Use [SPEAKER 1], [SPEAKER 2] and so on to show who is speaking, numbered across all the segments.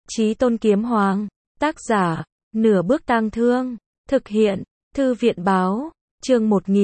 [SPEAKER 1] Chí Tôn Kiếm Hoàng, tác giả, Nửa Bước Tang Thương, thực hiện, Thư viện báo, chương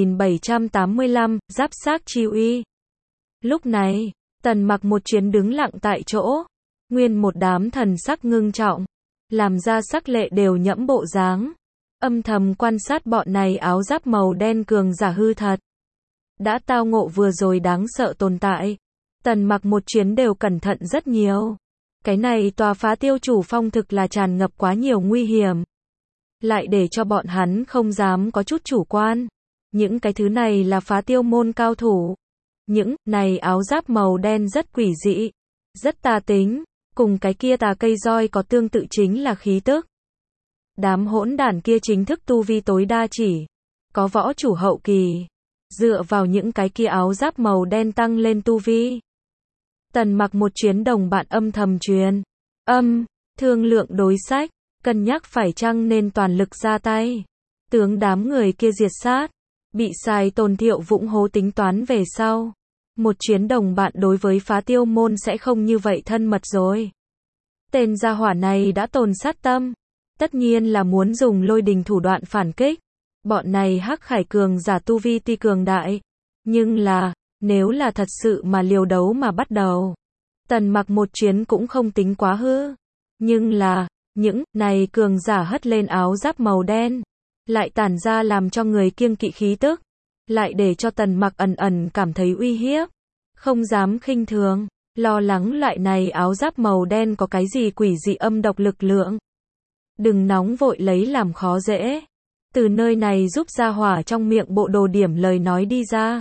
[SPEAKER 1] 1785, Giáp Xác Chi Uy. Lúc này, Tần Mặc một chuyến đứng lặng tại chỗ, nguyên một đám thần sắc ngưng trọng, làm ra sắc lệ đều nhẫm bộ dáng, âm thầm quan sát bọn này áo giáp màu đen cường giả hư thật. Đã tao ngộ vừa rồi đáng sợ tồn tại, Tần Mặc một chuyến đều cẩn thận rất nhiều. Cái này tòa Phá Tiêu Chủ Phong thực là tràn ngập quá nhiều nguy hiểm, lại để cho bọn hắn không dám có chút chủ quan. Những cái thứ này là Phá Tiêu môn cao thủ. Những này áo giáp màu đen rất quỷ dị, rất tà tính, cùng cái kia tà cây roi có tương tự chính là khí tức. Đám hỗn đản kia chính thức tu vi tối đa chỉ có võ chủ hậu kỳ, dựa vào những cái kia áo giáp màu đen tăng lên tu vi. Tần Mặc một chuyến đồng bạn âm thầm truyền thương lượng đối sách, cân nhắc phải chăng nên toàn lực ra tay, tướng đám người kia diệt sát. Bị sai Tôn Thiệu Vũng hố tính toán về sau, một chuyến đồng bạn đối với Phá Tiêu môn sẽ không như vậy thân mật rồi. Tên gia hỏa này đã tồn sát tâm, tất nhiên là muốn dùng lôi đình thủ đoạn phản kích. Bọn này Hắc Khải cường giả tu vi tuy cường đại, nhưng là, nếu là thật sự mà liều đấu mà bắt đầu, Tần Mặc một chuyến cũng không tính quá hư. Nhưng là, những này cường giả hất lên áo giáp màu đen, lại tản ra làm cho người kiêng kỵ khí tức, lại để cho Tần Mặc ẩn ẩn cảm thấy uy hiếp, không dám khinh thường, lo lắng loại này áo giáp màu đen có cái gì quỷ dị âm độc lực lượng. Đừng nóng vội lấy làm khó dễ, từ nơi này giúp gia hỏa trong miệng bộ đồ điểm lời nói đi ra.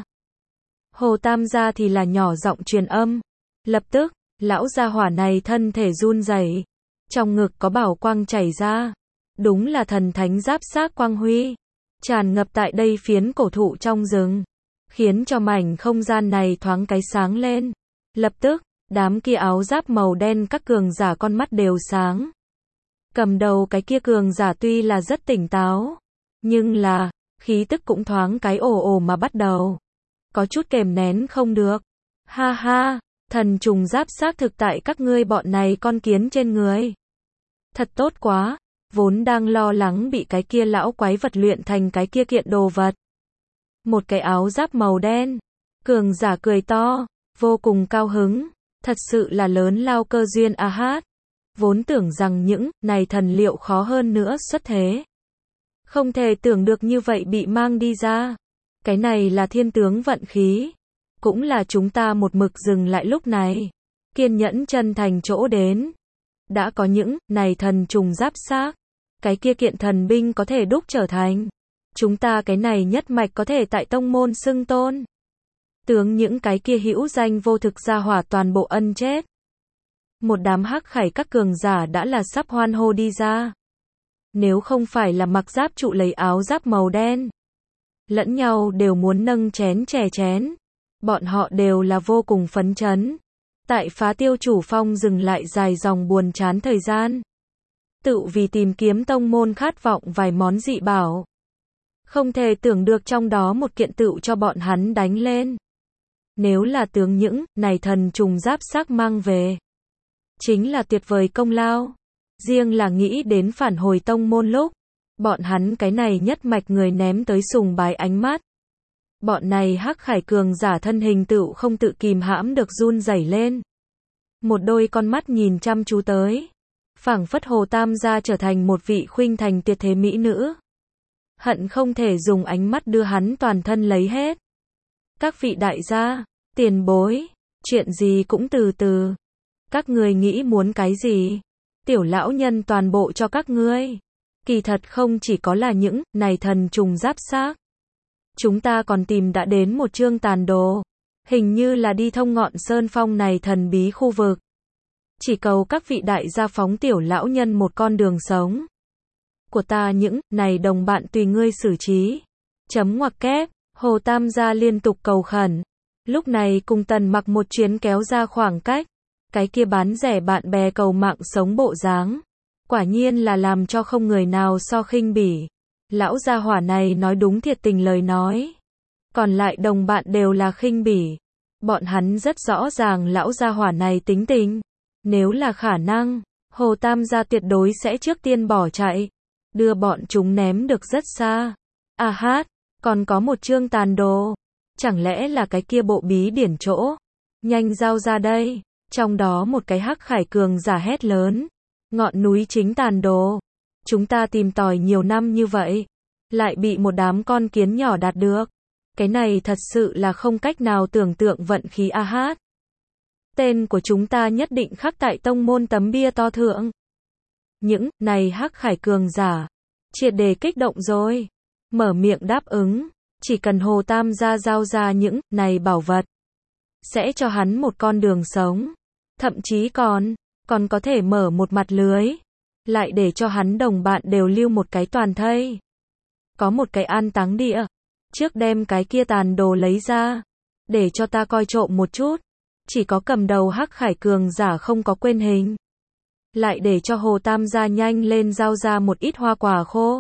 [SPEAKER 1] Hồ Tam gia thì là nhỏ giọng truyền âm, lập tức, lão gia hỏa này thân thể run rẩy, trong ngực có bảo quang chảy ra. Đúng là thần thánh giáp xác quang huy, tràn ngập tại đây phiến cổ thụ trong rừng, khiến cho mảnh không gian này thoáng cái sáng lên. Lập tức, đám kia áo giáp màu đen các cường giả con mắt đều sáng. Cầm đầu cái kia cường giả tuy là rất tỉnh táo, nhưng là, khí tức cũng thoáng cái ồ ồ mà bắt đầu. Có chút kềm nén không được. Ha ha, thần trùng giáp xác thực tại các ngươi bọn này con kiến trên người. Thật tốt quá. Vốn đang lo lắng bị cái kia lão quái vật luyện thành cái kia kiện đồ vật. Một cái áo giáp màu đen. Cường giả cười to, vô cùng cao hứng. Thật sự là lớn lao cơ duyên a hát. Vốn tưởng rằng những này thần liệu khó hơn nữa xuất thế. Không thể tưởng được như vậy bị mang đi ra. Cái này là thiên tướng vận khí. Cũng là chúng ta một mực dừng lại lúc này. Kiên nhẫn chân thành chỗ đến. Đã có những này thần trùng giáp xác, cái kia kiện thần binh có thể đúc trở thành. Chúng ta cái này nhất mạch có thể tại tông môn xưng tôn. Tướng những cái kia hữu danh vô thực gia hỏa toàn bộ ân chết. Một đám Hắc Khải các cường giả đã là sắp hoan hô đi ra. Nếu không phải là mặc giáp trụ lấy áo giáp màu đen, lẫn nhau đều muốn nâng chén chè chén. Bọn họ đều là vô cùng phấn chấn. Tại Phá Tiêu Chủ Phong dừng lại dài dòng buồn chán thời gian. Tự vì tìm kiếm tông môn khát vọng vài món dị bảo. Không thể tưởng được trong đó một kiện tựu cho bọn hắn đánh lên. Nếu là tướng những này thần trùng giáp xác mang về, chính là tuyệt vời công lao. Riêng là nghĩ đến phản hồi tông môn lúc, bọn hắn cái này nhất mạch người ném tới sùng bái ánh mắt. Bọn này Hắc Khải cường giả thân hình tựu không tự kìm hãm được run rẩy lên. Một đôi con mắt nhìn chăm chú tới, phảng phất Hồ Tam gia trở thành một vị khuynh thành tuyệt thế mỹ nữ. Hận không thể dùng ánh mắt đưa hắn toàn thân lấy hết. Các vị đại gia, tiền bối, chuyện gì cũng từ từ. Các ngươi nghĩ muốn cái gì? Tiểu lão nhân toàn bộ cho các ngươi. Kỳ thật không chỉ có là những này thần trùng giáp xác. Chúng ta còn tìm đã đến một chương tàn đồ. Hình như là đi thông ngọn sơn phong này thần bí khu vực. Chỉ cầu các vị đại gia phóng tiểu lão nhân một con đường sống. Của ta những này đồng bạn tùy ngươi xử trí. Chấm ngoặc kép, Hồ Tam gia liên tục cầu khẩn. Lúc này cùng Tần Mặc một chuyến kéo ra khoảng cách. Cái kia bán rẻ bạn bè cầu mạng sống bộ dáng. Quả nhiên là làm cho không người nào so khinh bỉ. Lão gia hỏa này nói đúng thiệt tình lời nói. Còn lại đồng bạn đều là khinh bỉ. Bọn hắn rất rõ ràng lão gia hỏa này tính tình. Nếu là khả năng, Hồ Tam gia tuyệt đối sẽ trước tiên bỏ chạy, đưa bọn chúng ném được rất xa. À hát, còn có một chương tàn đồ. Chẳng lẽ là cái kia bộ bí điển chỗ? Nhanh giao ra đây. Trong đó một cái hắc khải cường giả hét lớn. Ngọn núi chính tàn đồ. Chúng ta tìm tòi nhiều năm như vậy, lại bị một đám con kiến nhỏ đạt được. Cái này thật sự là không cách nào tưởng tượng vận khí a hát. Tên của chúng ta nhất định khắc tại tông môn tấm bia to thượng. Những này hắc khải cường giả triệt để kích động rồi, mở miệng đáp ứng, chỉ cần Hồ Tam gia giao ra những này bảo vật, sẽ cho hắn một con đường sống, thậm chí còn có thể mở một mặt lưới, lại để cho hắn đồng bạn đều lưu một cái toàn thây. Có một cái an táng địa, trước đem cái kia tàn đồ lấy ra, để cho ta coi trộm một chút. Chỉ có cầm đầu hắc khải cường giả không có quên hình. Lại để cho Hồ Tam gia nhanh lên giao ra một ít hoa quả khô.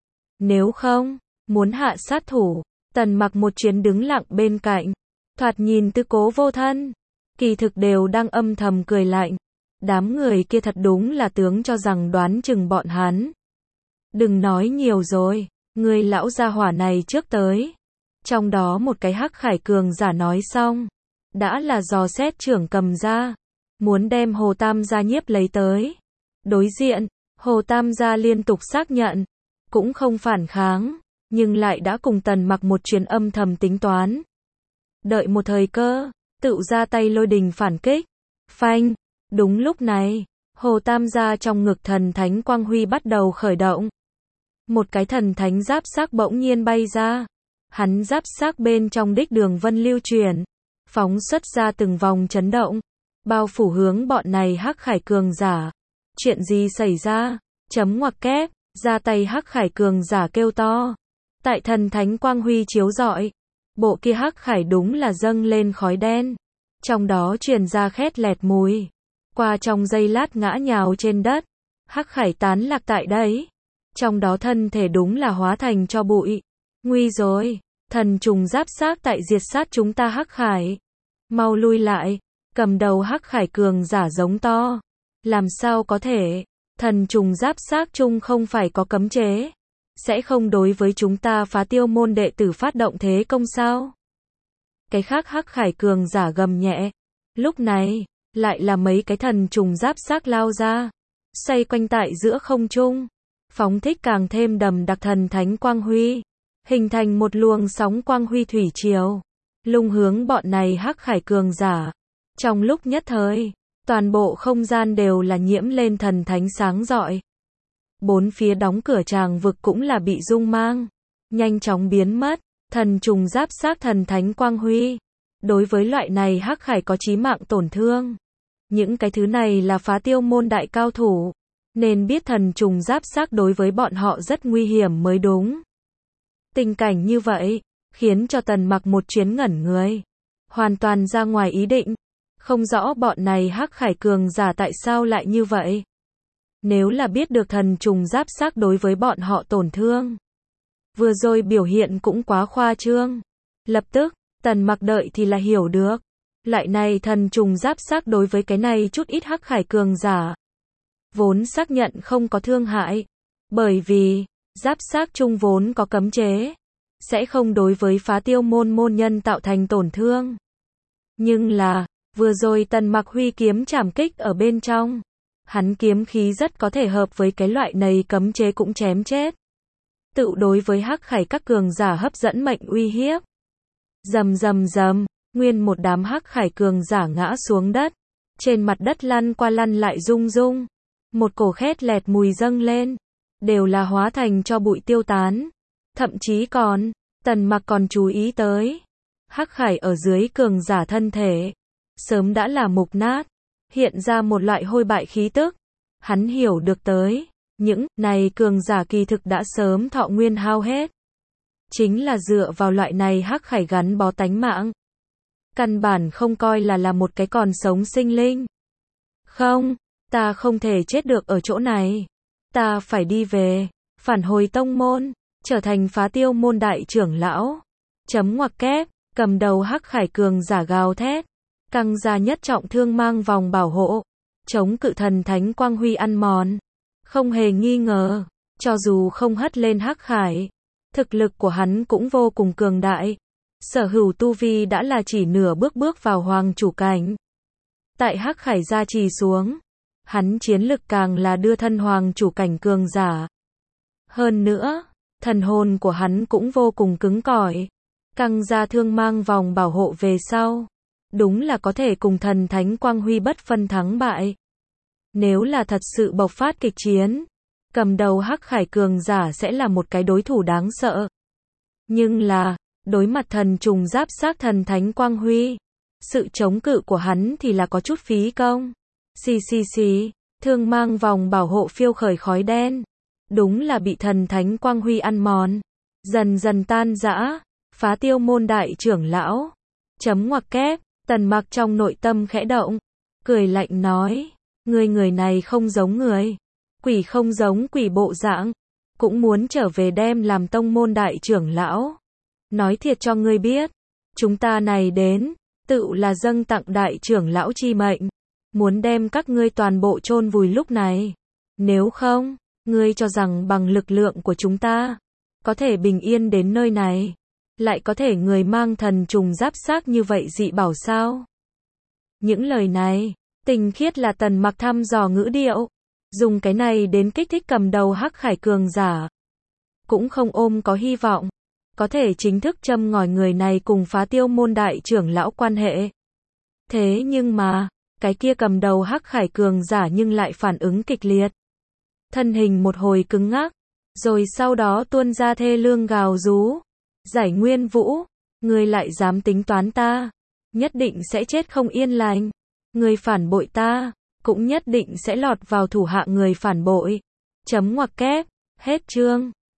[SPEAKER 1] Nếu không, muốn hạ sát thủ, Tần Mặc một chuyến đứng lặng bên cạnh, thoạt nhìn tư cố vô thân, kỳ thực đều đang âm thầm cười lạnh. Đám người kia thật đúng là tướng cho rằng đoán chừng bọn hắn. Đừng nói nhiều rồi, người lão gia hỏa này trước tới. Trong đó một cái hắc khải cường giả nói xong, đã là dò xét trưởng cầm ra, muốn đem Hồ Tam gia nhiếp lấy tới. Đối diện, Hồ Tam gia liên tục xác nhận, cũng không phản kháng, nhưng lại đã cùng Tần Mặc một chuyến âm thầm tính toán. Đợi một thời cơ, tự ra tay lôi đình phản kích. Phanh, đúng lúc này, Hồ Tam gia trong ngực thần thánh quang huy bắt đầu khởi động. Một cái thần thánh giáp xác bỗng nhiên bay ra, hắn giáp xác bên trong đích đường vân lưu chuyển, phóng xuất ra từng vòng chấn động, bao phủ hướng bọn này hắc khải cường giả. Chuyện gì xảy ra? Chấm ngoặc kép, ra tay hắc khải cường giả kêu to. Tại thần thánh quang huy chiếu rọi, bộ kia hắc khải đúng là dâng lên khói đen, trong đó truyền ra khét lẹt mùi. Qua trong giây lát ngã nhào trên đất, hắc khải tán lạc tại đấy, trong đó thân thể đúng là hóa thành cho bụi. Nguy rồi, thần trùng giáp xác tại diệt sát chúng ta hắc khải. Mau lui lại, cầm đầu hắc khải cường giả giống to. Làm sao có thể, thần trùng giáp xác chung không phải có cấm chế, sẽ không đối với chúng ta phá tiêu môn đệ tử phát động thế công sao? Cái khác hắc khải cường giả gầm nhẹ. Lúc này, lại là mấy cái thần trùng giáp xác lao ra, xoay quanh tại giữa không trung, phóng thích càng thêm đầm đặc thần thánh quang huy, hình thành một luồng sóng quang huy thủy triều, lung hướng bọn này hắc khải cường giả. Trong lúc nhất thời, toàn bộ không gian đều là nhiễm lên thần thánh sáng rọi. Bốn phía đóng cửa tràng vực cũng là bị rung mang, nhanh chóng biến mất. Thần trùng giáp xác thần thánh quang huy, đối với loại này hắc khải có chí mạng tổn thương. Những cái thứ này là phá tiêu môn đại cao thủ, nên biết thần trùng giáp xác đối với bọn họ rất nguy hiểm mới đúng. Tình cảnh như vậy, khiến cho Tần Mặc một chuyến ngẩn người, hoàn toàn ra ngoài ý định, không rõ bọn này hắc khải cường giả tại sao lại như vậy. Nếu là biết được thần trùng giáp xác đối với bọn họ tổn thương, vừa rồi biểu hiện cũng quá khoa trương. Lập tức, Tần Mặc đợi thì là hiểu được, loại này thần trùng giáp xác đối với cái này chút ít hắc khải cường giả, vốn xác nhận không có thương hại, bởi vì giáp xác chung vốn có cấm chế, sẽ không đối với phá tiêu môn môn nhân tạo thành tổn thương. Nhưng là, vừa rồi Tần Mặc huy kiếm trảm kích ở bên trong, hắn kiếm khí rất có thể hợp với cái loại này cấm chế cũng chém chết. Tự đối với hắc khải các cường giả hấp dẫn mệnh uy hiếp. Rầm rầm rầm, nguyên một đám hắc khải cường giả ngã xuống đất, trên mặt đất lăn qua lăn lại rung rung, một cổ khét lẹt mùi dâng lên, đều là hóa thành cho bụi tiêu tán. Thậm chí còn, Tần Mặc còn chú ý tới, hắc khải ở dưới cường giả thân thể, sớm đã là mục nát, hiện ra một loại hôi bại khí tức. Hắn hiểu được tới, những này cường giả kỳ thực đã sớm thọ nguyên hao hết. Chính là dựa vào loại này hắc khải gắn bó tánh mạng. Căn bản không coi là một cái còn sống sinh linh. Không, ta không thể chết được ở chỗ này. Ta phải đi về, phản hồi tông môn, trở thành phá tiêu môn đại trưởng lão. Chấm ngoặc kép, cầm đầu hắc khải cường giả gào thét, căng ra nhất trọng thương mang vòng bảo hộ, chống cự thần thánh quang huy ăn mòn. Không hề nghi ngờ, cho dù không hất lên hắc khải, thực lực của hắn cũng vô cùng cường đại. Sở hữu tu vi đã là chỉ nửa bước vào hoàng chủ cảnh. Tại hắc khải gia trì xuống, hắn chiến lực càng là đưa thân hoàng chủ cảnh cường giả. Hơn nữa, thần hồn của hắn cũng vô cùng cứng cỏi. Căng ra thương mang vòng bảo hộ về sau. Đúng là có thể cùng thần thánh quang huy bất phân thắng bại. Nếu là thật sự bộc phát kịch chiến, cầm đầu hắc khải cường giả sẽ là một cái đối thủ đáng sợ. Nhưng là, đối mặt thần trùng giáp xác thần thánh quang huy, sự chống cự của hắn thì là có chút phí công. Xì, thương mang vòng bảo hộ phiêu khởi khói đen. Đúng là bị thần thánh quang huy ăn mòn. Dần dần tan rã, phá tiêu môn đại trưởng lão. Chấm ngoặc kép, Tần Mặc trong nội tâm khẽ động. Cười lạnh nói, người này không giống người. Quỷ không giống quỷ bộ dạng. Cũng muốn trở về đem làm tông môn đại trưởng lão. Nói thiệt cho ngươi biết, chúng ta này đến, tự là dâng tặng đại trưởng lão chi mệnh. Muốn đem các ngươi toàn bộ chôn vùi lúc này. Nếu không, ngươi cho rằng bằng lực lượng của chúng ta, có thể bình yên đến nơi này. Lại có thể người mang thần trùng giáp xác như vậy dị bảo sao? Những lời này, tinh khiết là Tần Mặc thăm dò ngữ điệu. Dùng cái này đến kích thích cầm đầu hắc khải cường giả. Cũng không ôm có hy vọng. Có thể chính thức châm ngòi người này cùng phá tiêu môn đại trưởng lão quan hệ. Thế nhưng mà, cái kia cầm đầu hắc khải cường giả nhưng lại phản ứng kịch liệt. Thân hình một hồi cứng ngắc, rồi sau đó tuôn ra thê lương gào rú. Giải Nguyên Vũ, ngươi lại dám tính toán ta, nhất định sẽ chết không yên lành. Ngươi phản bội ta, cũng nhất định sẽ lọt vào thủ hạ người phản bội. Chấm ngoặc kép, hết chương.